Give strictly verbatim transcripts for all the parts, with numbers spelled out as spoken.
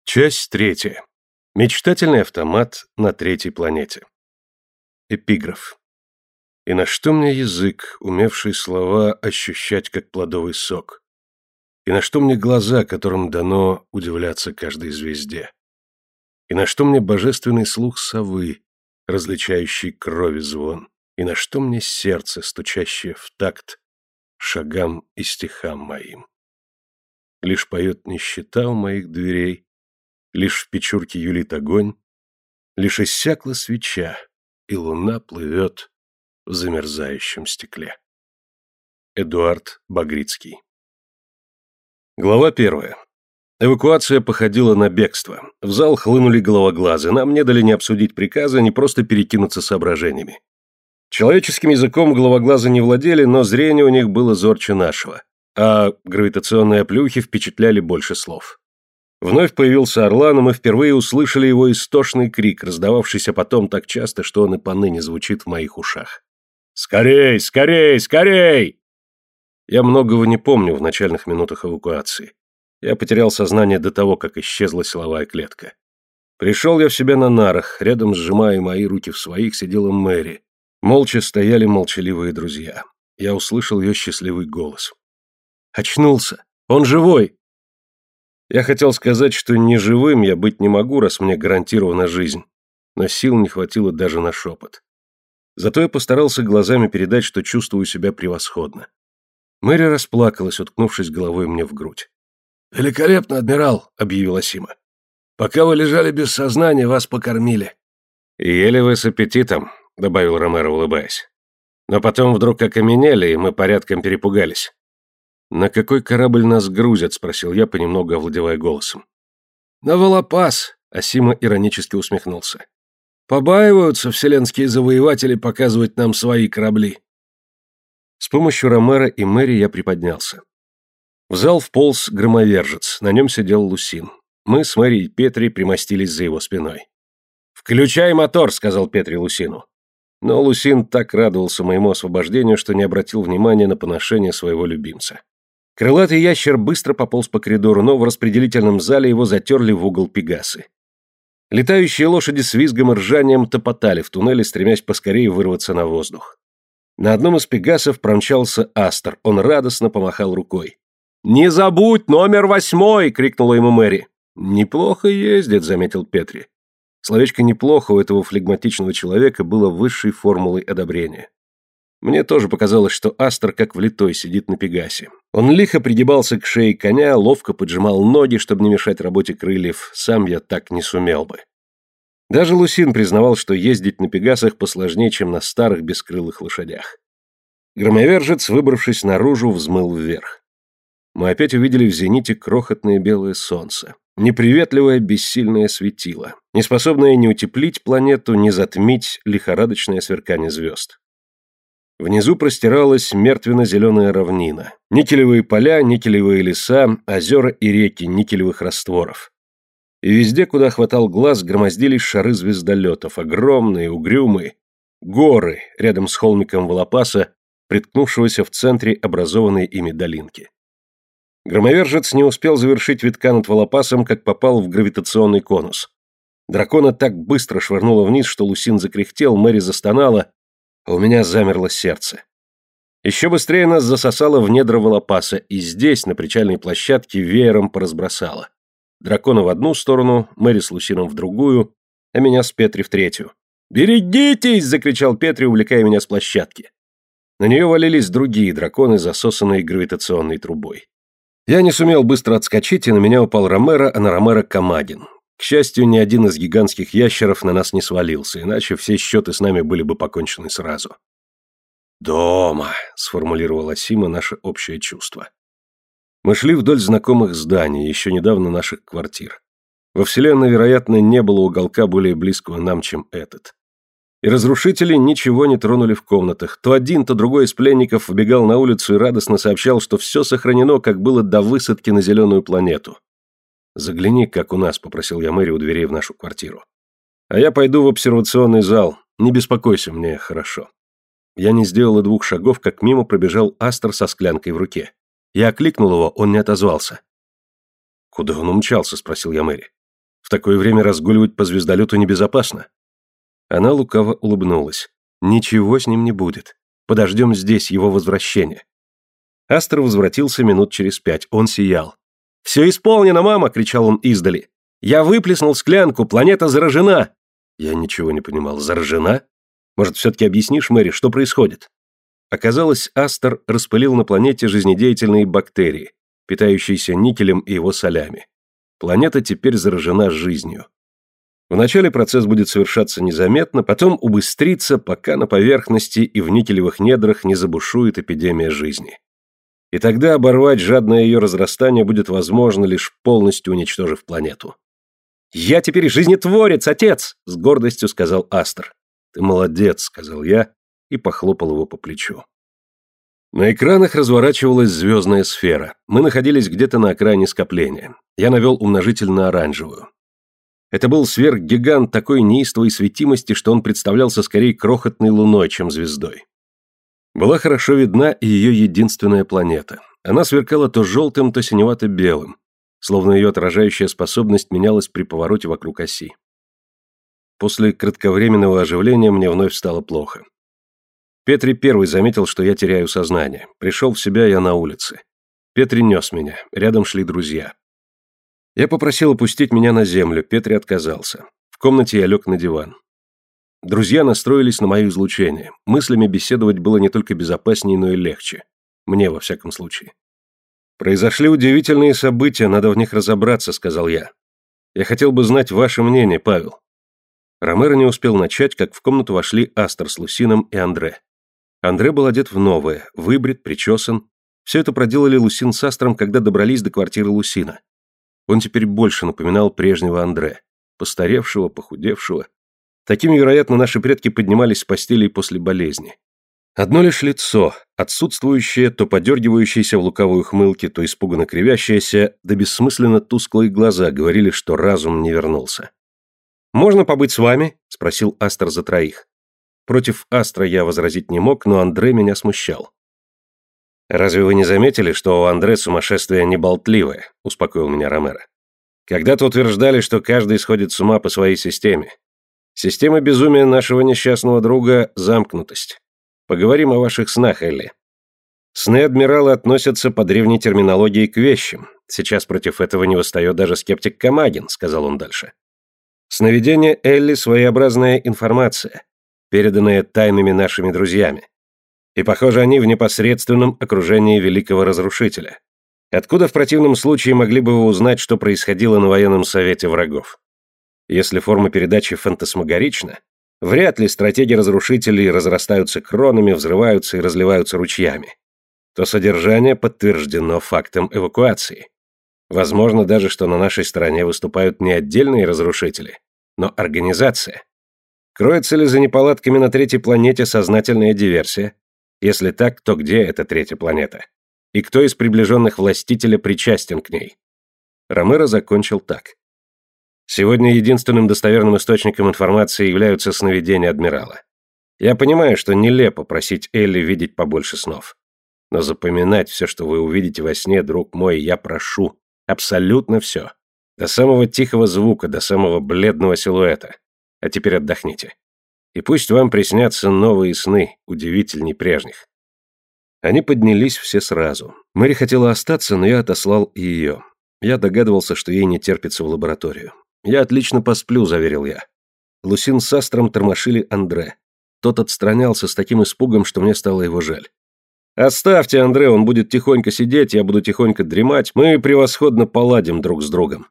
Часть третья. Мечтательный автомат на третьей планете. Эпиграф. И на что мне язык, умевший слова ощущать как плодовый сок? И на что мне глаза, которым дано удивляться каждой звезде? И на что мне божественный слух совы, различающий крови звон? И на что мне сердце, стучащее в такт шагам и стихам моим? Лишь поет нищета у моих дверей, лишь в печурке юлит огонь, лишь иссякла свеча, и луна плывет в замерзающем стекле. Эдуард Багрицкий. Глава первая. Эвакуация походила на бегство. В зал хлынули головоглазы, нам не дали ни обсудить приказы, ни просто перекинуться соображениями. Человеческим языком головоглазы не владели, но зрение у них было зорче нашего, а гравитационные оплеухи впечатляли больше слов. Вновь появился Орлан, и мы впервые услышали его истошный крик, раздававшийся потом так часто, что он и поныне звучит в моих ушах. «Скорей, скорей, скорей!» Я многого не помню в начальных минутах эвакуации. Я потерял сознание до того, как исчезла силовая клетка. Пришел я в себя на нарах, рядом сжимая мои руки в своих, сидела Мэри. Молча стояли молчаливые друзья. Я услышал ее счастливый голос. «Очнулся! Он живой!» Я хотел сказать, что ни живым я быть не могу, раз мне гарантирована жизнь, но сил не хватило даже на шепот. Зато я постарался глазами передать, что чувствую себя превосходно. Мэри расплакалась, уткнувшись головой мне в грудь. «Великолепно, адмирал», — объявила Сима. «Пока вы лежали без сознания, вас покормили». «И ели вы с аппетитом», — добавил Ромеро, улыбаясь. «Но потом вдруг окаменели, и мы порядком перепугались». «На какой корабль нас грузят?» — спросил я, понемногу овладевая голосом. «На Волопас», — Асима иронически усмехнулся. «Побаиваются вселенские завоеватели показывать нам свои корабли». С помощью Ромеро и Мэри я приподнялся. В зал вполз громовержец, на нем сидел Лусин. Мы с Мэри и Петри примостились за его спиной. «Включай мотор», — сказал Петри Лусину. Но Лусин так радовался моему освобождению, что не обратил внимания на поношение своего любимца. Крылатый ящер быстро пополз по коридору, но в распределительном зале его затерли в угол пегасы. Летающие лошади с визгом и ржанием топотали в туннеле, стремясь поскорее вырваться на воздух. На одном из пегасов промчался Астер, он радостно помахал рукой. «Не забудь, номер восьмой!» — крикнула ему Мэри. «Неплохо ездит», — заметил Петри. Словечко «неплохо» у этого флегматичного человека было высшей формулой одобрения. Мне тоже показалось, что Астер как влитой сидит на пегасе. Он лихо пригибался к шее коня, ловко поджимал ноги, чтобы не мешать работе крыльев, сам я так не сумел бы. Даже Лусин признавал, что ездить на пегасах посложнее, чем на старых бескрылых лошадях. Громовержец, выбравшись наружу, взмыл вверх. Мы опять увидели в зените крохотное белое солнце, неприветливое бессильное светило, неспособное ни утеплить планету, ни затмить лихорадочное сверкание звезд. Внизу простиралась мертвенно-зеленая равнина, никелевые поля, никелевые леса, озера и реки никелевых растворов. И везде, куда хватал глаз, громоздились шары звездолетов, огромные, угрюмые, горы рядом с холмиком Волопаса, приткнувшегося в центре образованной ими долинки. Громовержец не успел завершить витка над Волопасом, как попал в гравитационный конус. Дракона так быстро швырнуло вниз, что Лусин закряхтел, Мэри застонала, а у меня замерло сердце. Еще быстрее нас засосало в недра Волопаса, и здесь, на причальной площадке, веером поразбросало. Дракона в одну сторону, Мэри с Лусином в другую, а меня с Петри в третью. «Берегитесь!» — закричал Петри, увлекая меня с площадки. На нее валились другие драконы, засосанные гравитационной трубой. Я не сумел быстро отскочить, и на меня упал Ромеро, а на Ромеро Камагин. К счастью, ни один из гигантских ящеров на нас не свалился, иначе все счеты с нами были бы покончены сразу. «Дома», — сформулировала Сима наше общее чувство. Мы шли вдоль знакомых зданий, еще недавно наших квартир. Во Вселенной, вероятно, не было уголка более близкого нам, чем этот. И разрушители ничего не тронули в комнатах. То один, то другой из пленников выбегал на улицу и радостно сообщал, что все сохранено, как было до высадки на зеленую планету. «Загляни, как у нас», — попросил я Мэри у дверей в нашу квартиру. «А я пойду в обсервационный зал. Не беспокойся, мне хорошо». Я не сделал и двух шагов, как мимо пробежал Астер со склянкой в руке. Я окликнул его, он не отозвался. «Куда он умчался?» — спросил я Мэри. В такое время разгуливать по звездолету небезопасно. Она лукаво улыбнулась. Ничего с ним не будет. Подождем здесь его возвращения. Астер возвратился минут через пять. Он сиял. «Все исполнено, мама!» — кричал он издали. «Я выплеснул склянку, планета заражена!» Я ничего не понимал. Заражена? Может, все-таки объяснишь, Мэри, что происходит? Оказалось, Астер распылил на планете жизнедеятельные бактерии, питающиеся никелем и его солями. Планета теперь заражена жизнью. Вначале процесс будет совершаться незаметно, потом убыстрится, пока на поверхности и в никелевых недрах не забушует эпидемия жизни. И тогда оборвать жадное ее разрастание будет возможно, лишь полностью уничтожив планету. «Я теперь жизнетворец, отец!» — с гордостью сказал Астер. «Ты молодец», — сказал я и похлопал его по плечу. На экранах разворачивалась звездная сфера. Мы находились где-то на окраине скопления. Я навел умножитель на оранжевую. Это был сверхгигант такой неистовой светимости, что он представлялся скорее крохотной луной, чем звездой. Была хорошо видна и ее единственная планета. Она сверкала то желтым, то синевато-белым, словно ее отражающая способность менялась при повороте вокруг оси. После кратковременного оживления мне вновь стало плохо. Петри первый заметил, что я теряю сознание. Пришел в себя я на улице. Петри нес меня, рядом шли друзья. Я попросил опустить меня на землю, Петри отказался. В комнате я лег на диван. Друзья настроились на мое излучение. Мыслями беседовать было не только безопаснее, но и легче. Мне, во всяком случае. «Произошли удивительные события, надо в них разобраться», — сказал я. «Я хотел бы знать ваше мнение, Павел». Ромеро не успел начать, как в комнату вошли Астер с Лусином и Андре. Андре был одет в новое, выбрит, причесан. Все это проделали Лусин с Астером, когда добрались до квартиры Лусина. Он теперь больше напоминал прежнего Андре, постаревшего, похудевшего. Такими, вероятно, наши предки поднимались с постелей после болезни. Одно лишь лицо, отсутствующее, то подергивающееся в лукавой ухмылке, то испуганно кривящееся, да бессмысленно тусклые глаза говорили, что разум не вернулся. «Можно побыть с вами?» — спросил Астер за троих. Против Астра я возразить не мог, но Андре меня смущал. «Разве вы не заметили, что у Андре сумасшествие не болтливое?» — успокоил меня Ромеро. «Когда-то утверждали, что каждый сходит с ума по своей системе. Система безумия нашего несчастного друга — замкнутость. Поговорим о ваших снах, Элли. Сны адмирала относятся по древней терминологии к вещам. Сейчас против этого не восстает даже скептик Камагин», — сказал он дальше. «Сновидение Элли — своеобразная информация, переданная тайными нашими друзьями. И, похоже, они в непосредственном окружении великого разрушителя. Откуда в противном случае могли бы вы узнать, что происходило на военном совете врагов? Если форма передачи фантасмагорична, вряд ли стратеги разрушителей разрастаются кронами, взрываются и разливаются ручьями. То содержание подтверждено фактом эвакуации. Возможно даже, что на нашей стороне выступают не отдельные разрушители, но организация. Кроется ли за неполадками на третьей планете сознательная диверсия? Если так, то где эта третья планета? И кто из приближенных властителя причастен к ней?» Ромеро закончил так. «Сегодня единственным достоверным источником информации являются сновидения адмирала. Я понимаю, что нелепо просить Элли видеть побольше снов. Но запоминать все, что вы увидите во сне, друг мой, я прошу. Абсолютно все. До самого тихого звука, до самого бледного силуэта. А теперь отдохните. И пусть вам приснятся новые сны, удивительней прежних». Они поднялись все сразу. Мэри хотела остаться, но я отослал и ее. Я догадывался, что ей не терпится в лабораторию. «Я отлично посплю», — заверил я. Лусин с Астром тормошили Андре. Тот отстранялся с таким испугом, что мне стало его жаль. «Оставьте Андре, он будет тихонько сидеть, я буду тихонько дремать, мы превосходно поладим друг с другом».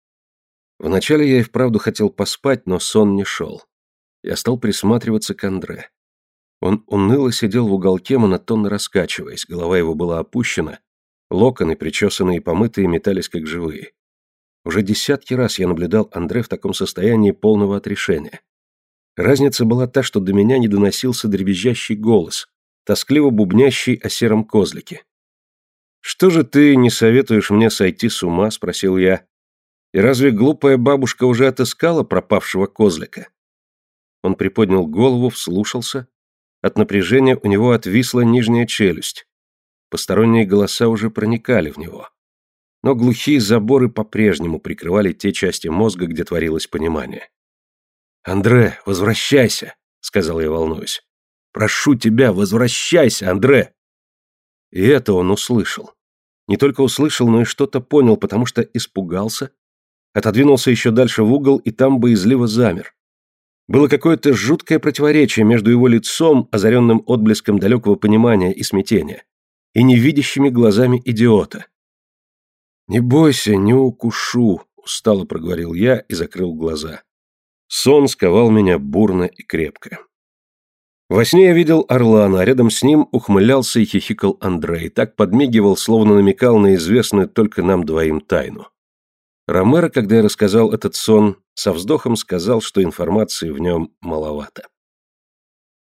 Вначале я и вправду хотел поспать, но сон не шел. Я стал присматриваться к Андре. Он уныло сидел в уголке, монотонно раскачиваясь, голова его была опущена, локоны, причесанные и помытые, метались как живые. Уже десятки раз я наблюдал Андре в таком состоянии полного отрешения. Разница была та, что до меня не доносился дребезжащий голос, тоскливо бубнящий о сером козлике. «Что же ты не советуешь мне сойти с ума?» — спросил я. «И разве глупая бабушка уже отыскала пропавшего козлика?» Он приподнял голову, вслушался. От напряжения у него отвисла нижняя челюсть. Посторонние голоса уже проникали в него. но глухие заборы по-прежнему прикрывали те части мозга, где творилось понимание. «Андре, возвращайся!» — сказал я, волнуясь. «Прошу тебя, возвращайся, Андре!» И это он услышал. Не только услышал, но и что-то понял, потому что испугался, отодвинулся еще дальше в угол и там боязливо замер. Было какое-то жуткое противоречие между его лицом, озаренным отблеском далекого понимания и смятения, и невидящими глазами идиота. «Не бойся, не укушу», — устало проговорил я и закрыл глаза. Сон сковал меня бурно и крепко. Во сне я видел Орлана, а рядом с ним ухмылялся и хихикал Андрей, так подмигивал, словно намекал на известную только нам двоим тайну. Ромеро, когда я рассказал этот сон, со вздохом сказал, что информации в нем маловато.